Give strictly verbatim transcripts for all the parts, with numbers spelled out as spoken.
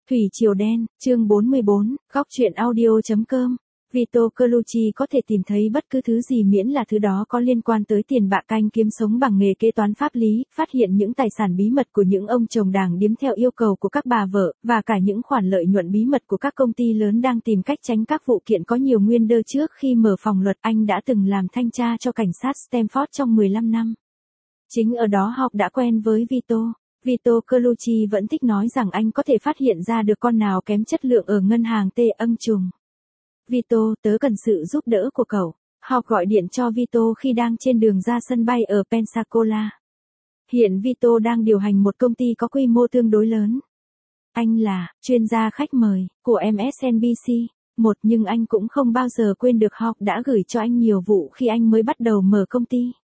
Thủy Triều Đen, chương bốn mươi bốn, góc truyện audio.com. Vito Colucci có thể tìm thấy bất cứ thứ gì miễn là thứ đó có liên quan tới tiền bạc canh kiếm sống bằng nghề kế toán pháp lý, phát hiện những tài sản bí mật của những ông chồng đàng điếm theo yêu cầu của các bà vợ, và cả những khoản lợi nhuận bí mật của các công ty lớn đang tìm cách tránh các vụ kiện có nhiều nguyên đơ. Trước khi mở phòng luật, anh đã từng làm thanh tra cho cảnh sát Stamford trong mười lăm năm. Chính ở đó Hawk đã quen với Vito. Vito Colucci vẫn thích nói rằng anh có thể phát hiện ra được con nào kém chất lượng ở ngân hàng T ân trùng. Vito, tớ cần sự giúp đỡ của cậu. Hawk gọi điện cho Vito khi đang trên đường ra sân bay ở Pensacola. Hiện Vito đang điều hành một công ty có quy mô tương đối lớn. Anh là chuyên gia khách mời của em ét en bê xê. Một, nhưng anh cũng không bao giờ quên được Hawk đã gửi cho anh nhiều vụ khi anh mới bắt đầu mở công ty.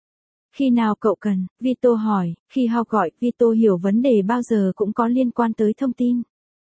Khi nào cậu cần? Vito hỏi. Khi Hawk gọi, Vito hiểu vấn đề bao giờ cũng có liên quan tới thông tin.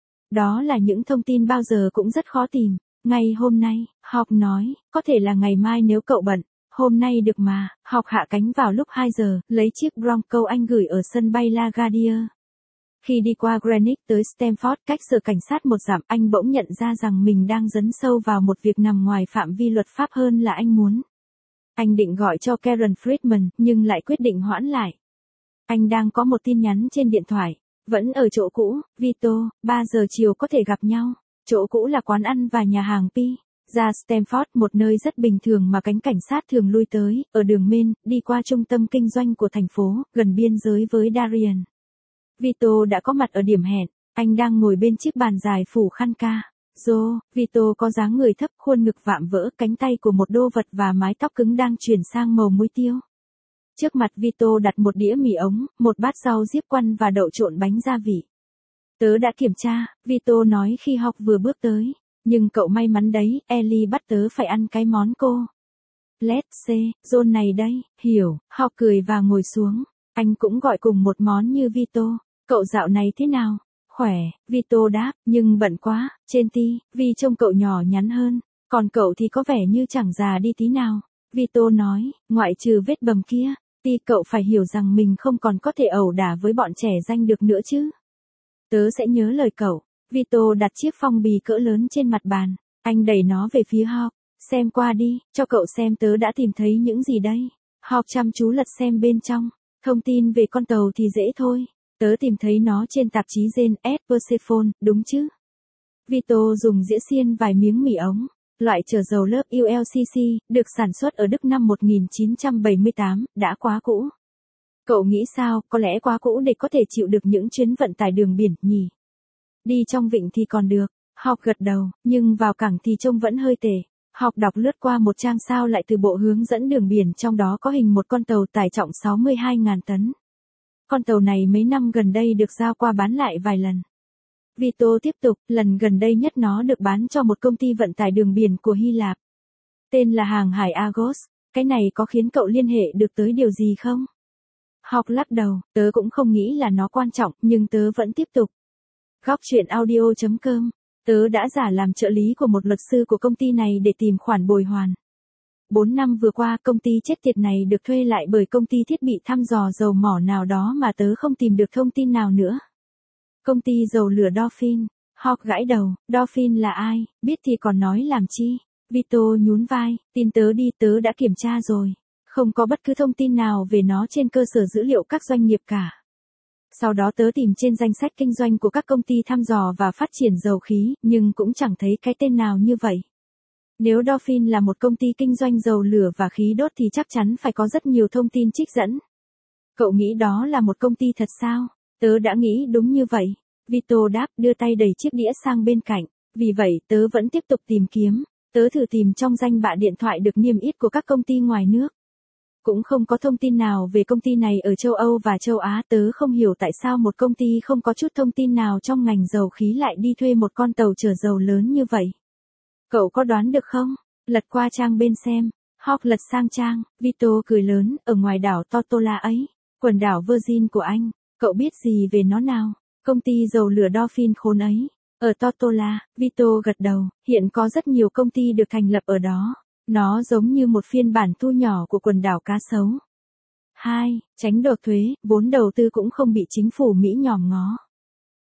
Đó là những thông tin bao giờ cũng rất khó tìm. Ngày hôm nay, Hawk nói, có thể là ngày mai nếu cậu bận. Hôm nay được mà. Hawk hạ cánh vào lúc hai giờ, lấy chiếc Bronco anh gửi ở sân bay LaGuardia. Khi đi qua Greenwich tới Stamford, cách sở cảnh sát một dặm, anh bỗng nhận ra rằng mình đang dấn sâu vào một việc nằm ngoài phạm vi luật pháp hơn là anh muốn. Anh định gọi cho Karen Friedman, nhưng lại quyết định hoãn lại. Anh đang có một tin nhắn trên điện thoại. Vẫn ở chỗ cũ, Vito, ba giờ chiều có thể gặp nhau. Chỗ cũ là quán ăn và nhà hàng Pi. Ra Stamford, một nơi rất bình thường mà cánh cảnh sát thường lui tới, ở đường Main, đi qua trung tâm kinh doanh của thành phố, gần biên giới với Darien. Vito đã có mặt ở điểm hẹn. Anh đang ngồi bên chiếc bàn dài phủ khăn ca. Joe, Vito có dáng người thấp, khuôn ngực vạm vỡ, cánh tay của một đô vật và mái tóc cứng đang chuyển sang màu muối tiêu. Trước mặt Vito đặt một đĩa mì ống, một bát rau diếp quăn và đậu trộn bánh gia vị. Tớ đã kiểm tra, Vito nói khi Hawk vừa bước tới. Nhưng cậu may mắn đấy, Ellie bắt tớ phải ăn cái món cô. Let's say, John này đây, hiểu, Hawk cười và ngồi xuống. Anh cũng gọi cùng một món như Vito. Cậu dạo này thế nào? Khỏe, Vito đáp, nhưng bận quá, trên ti, vì trông cậu nhỏ nhắn hơn, còn cậu thì có vẻ như chẳng già đi tí nào. Vito nói, ngoại trừ vết bầm kia, ti cậu phải hiểu rằng mình không còn có thể ẩu đả với bọn trẻ danh được nữa chứ. Tớ sẽ nhớ lời cậu. Vito đặt chiếc phong bì cỡ lớn trên mặt bàn, anh đẩy nó về phía Hawk, xem qua đi, cho cậu xem tớ đã tìm thấy những gì đây. Hawk chăm chú lật xem bên trong, thông tin về con tàu thì dễ thôi. Tớ tìm thấy nó trên tạp chí Jane S. Persephone, đúng chứ? Vito dùng dĩa xiên vài miếng mì ống, loại chở dầu lớp u lờ xê xê, được sản xuất ở Đức năm một nghìn chín trăm bảy mươi tám, đã quá cũ. Cậu nghĩ sao, có lẽ quá cũ để có thể chịu được những chuyến vận tải đường biển, nhỉ? Đi trong vịnh thì còn được, Hawk gật đầu, nhưng vào cảng thì trông vẫn hơi tệ. Hawk đọc lướt qua một trang sao lại từ bộ hướng dẫn đường biển, trong đó có hình một con tàu tải trọng sáu mươi hai nghìn tấn. Con tàu này mấy năm gần đây được giao qua bán lại vài lần. Vito tiếp tục, lần gần đây nhất nó được bán cho một công ty vận tải đường biển của Hy Lạp. Tên là hàng hải Argos, cái này có khiến cậu liên hệ được tới điều gì không? Hawk lắc đầu, tớ cũng không nghĩ là nó quan trọng, nhưng tớ vẫn tiếp tục. Góc truyện audio.com, tớ đã giả làm trợ lý của một luật sư của công ty này để tìm khoản bồi hoàn. Bốn năm vừa qua, công ty chết tiệt này được thuê lại bởi công ty thiết bị thăm dò dầu mỏ nào đó mà tớ không tìm được thông tin nào nữa. Công ty dầu lửa Dolphin. Hawk gãi đầu, Dolphin là ai, biết thì còn nói làm chi. Vito nhún vai, tin tớ đi, tớ đã kiểm tra rồi. Không có bất cứ thông tin nào về nó trên cơ sở dữ liệu các doanh nghiệp cả. Sau đó tớ tìm trên danh sách kinh doanh của các công ty thăm dò và phát triển dầu khí, nhưng cũng chẳng thấy cái tên nào như vậy. Nếu Dolphin là một công ty kinh doanh dầu lửa và khí đốt thì chắc chắn phải có rất nhiều thông tin trích dẫn. Cậu nghĩ đó là một công ty thật sao? Tớ đã nghĩ đúng như vậy. Vito đáp, đưa tay đẩy chiếc đĩa sang bên cạnh. Vì vậy, tớ vẫn tiếp tục tìm kiếm. Tớ thử tìm trong danh bạ điện thoại được niêm yết của các công ty ngoài nước. Cũng không có thông tin nào về công ty này ở châu Âu và châu Á. Tớ không hiểu tại sao một công ty không có chút thông tin nào trong ngành dầu khí lại đi thuê một con tàu chở dầu lớn như vậy. Cậu có đoán được không? Lật qua trang bên xem. Hawk lật sang trang, Vito cười lớn, ở ngoài đảo Tortola ấy, quần đảo Virgin của Anh, cậu biết gì về nó nào? Công ty dầu lửa Dolphin khốn ấy, ở Tortola, Vito gật đầu, hiện có rất nhiều công ty được thành lập ở đó. Nó giống như một phiên bản thu nhỏ của quần đảo cá sấu. hai. Tránh nộp thuế, vốn đầu tư cũng không bị chính phủ Mỹ nhòm ngó.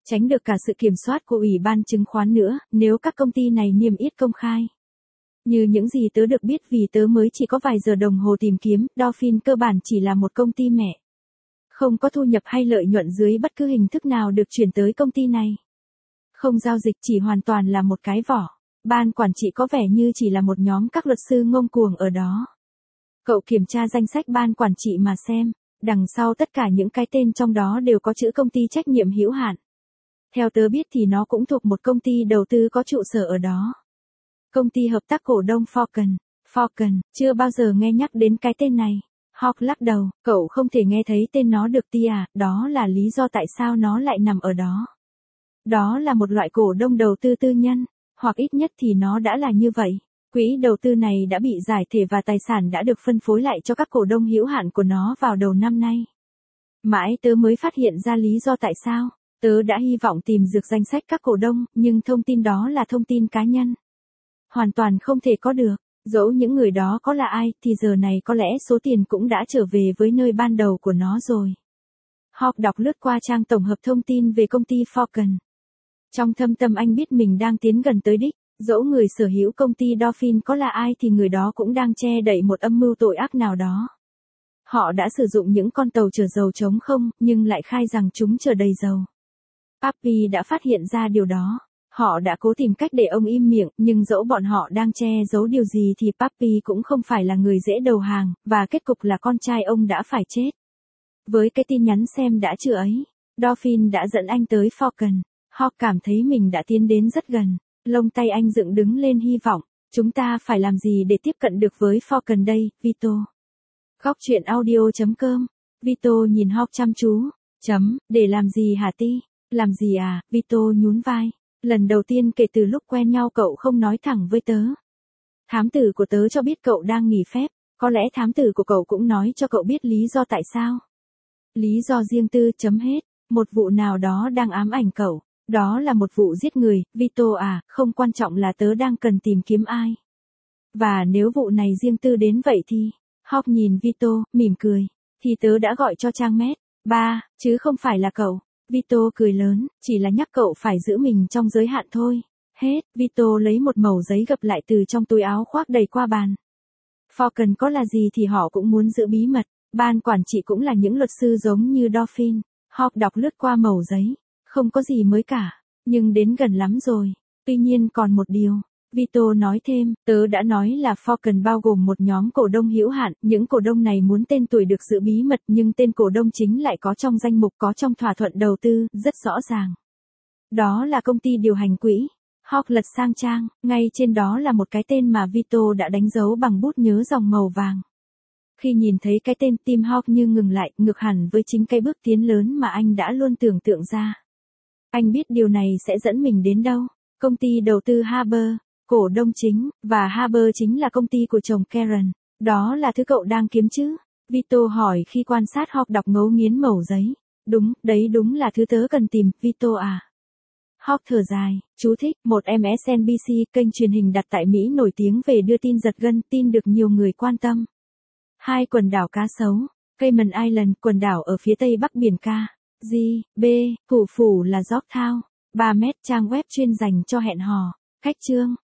Tránh được cả sự kiểm soát của Ủy ban chứng khoán nữa, nếu các công ty này niêm yết công khai. Như những gì tớ được biết vì tớ mới chỉ có vài giờ đồng hồ tìm kiếm, Dolphin cơ bản chỉ là một công ty mẹ. Không có thu nhập hay lợi nhuận dưới bất cứ hình thức nào được chuyển tới công ty này. Không giao dịch chỉ hoàn toàn là một cái vỏ. Ban quản trị có vẻ như chỉ là một nhóm các luật sư ngông cuồng ở đó. Cậu kiểm tra danh sách ban quản trị mà xem, đằng sau tất cả những cái tên trong đó đều có chữ công ty trách nhiệm hữu hạn. Theo tớ biết thì nó cũng thuộc một công ty đầu tư có trụ sở ở đó. Công ty hợp tác cổ đông Falcon. Falcon, chưa bao giờ nghe nhắc đến cái tên này. Hawk lắc đầu, cậu không thể nghe thấy tên nó được ti à, đó là lý do tại sao nó lại nằm ở đó. Đó là một loại cổ đông đầu tư tư nhân, hoặc ít nhất thì nó đã là như vậy. Quỹ đầu tư này đã bị giải thể và tài sản đã được phân phối lại cho các cổ đông hữu hạn của nó vào đầu năm nay. Mãi tớ mới phát hiện ra lý do tại sao. Tớ đã hy vọng tìm được danh sách các cổ đông, nhưng thông tin đó là thông tin cá nhân. Hoàn toàn không thể có được. Dẫu những người đó có là ai, thì giờ này có lẽ số tiền cũng đã trở về với nơi ban đầu của nó rồi. Hawk đọc lướt qua trang tổng hợp thông tin về công ty Falcon. Trong thâm tâm anh biết mình đang tiến gần tới đích, dẫu người sở hữu công ty Dolphin có là ai thì người đó cũng đang che đậy một âm mưu tội ác nào đó. Họ đã sử dụng những con tàu chở dầu trống không, nhưng lại khai rằng chúng chở đầy dầu. Papi đã phát hiện ra điều đó. Họ đã cố tìm cách để ông im miệng, nhưng dẫu bọn họ đang che giấu điều gì thì Papi cũng không phải là người dễ đầu hàng, và kết cục là con trai ông đã phải chết. Với cái tin nhắn xem đã chưa ấy, Dolphin đã dẫn anh tới Falcon. Hawk cảm thấy mình đã tiến đến rất gần. Lông tay anh dựng đứng lên hy vọng. Chúng ta phải làm gì để tiếp cận được với Falcon đây, Vito? Góc truyện audio chấm com. Vito nhìn Hawk chăm chú. Chấm, để làm gì hả Ti? Làm gì à, Vito nhún vai. Lần đầu tiên kể từ lúc quen nhau cậu không nói thẳng với tớ. Thám tử của tớ cho biết cậu đang nghỉ phép, có lẽ thám tử của cậu cũng nói cho cậu biết lý do tại sao. Lý do riêng tư chấm hết, một vụ nào đó đang ám ảnh cậu, đó là một vụ giết người, Vito à, không quan trọng là tớ đang cần tìm kiếm ai. Và nếu vụ này riêng tư đến vậy thì, Hawk nhìn Vito, mỉm cười, thì tớ đã gọi cho Trang Mét, ba, chứ không phải là cậu. Vito cười lớn, chỉ là nhắc cậu phải giữ mình trong giới hạn thôi. Hết, Vito lấy một mẩu giấy gập lại từ trong túi áo khoác đầy qua bàn. Falcon có là gì thì họ cũng muốn giữ bí mật, ban quản trị cũng là những luật sư giống như Dolphin. Hawk đọc lướt qua mẩu giấy, không có gì mới cả, nhưng đến gần lắm rồi. Tuy nhiên còn một điều. Vito nói thêm, tớ đã nói là Falcon bao gồm một nhóm cổ đông hữu hạn, những cổ đông này muốn tên tuổi được giữ bí mật nhưng tên cổ đông chính lại có trong danh mục có trong thỏa thuận đầu tư, rất rõ ràng. Đó là công ty điều hành quỹ. Hawk lật sang trang, ngay trên đó là một cái tên mà Vito đã đánh dấu bằng bút nhớ dòng màu vàng. Khi nhìn thấy cái tên tim Hawk như ngừng lại, ngược hẳn với chính cái bước tiến lớn mà anh đã luôn tưởng tượng ra. Anh biết điều này sẽ dẫn mình đến đâu. Công ty đầu tư Harbour. Cổ đông chính, và Harbour chính là công ty của chồng Karen. Đó là thứ cậu đang kiếm chứ? Vito hỏi khi quan sát Hawk đọc ngấu nghiến mẩu giấy. Đúng, đấy đúng là thứ tớ cần tìm, Vito à. Hawk thở dài, chú thích, một em ét en bê xê, kênh truyền hình đặt tại Mỹ nổi tiếng về đưa tin giật gân, tin được nhiều người quan tâm. Hai quần đảo cá sấu, Cayman Island, quần đảo ở phía tây bắc biển Ca, G, B, thủ phủ là Yorktown. ba mét trang web chuyên dành cho hẹn hò. Khách chương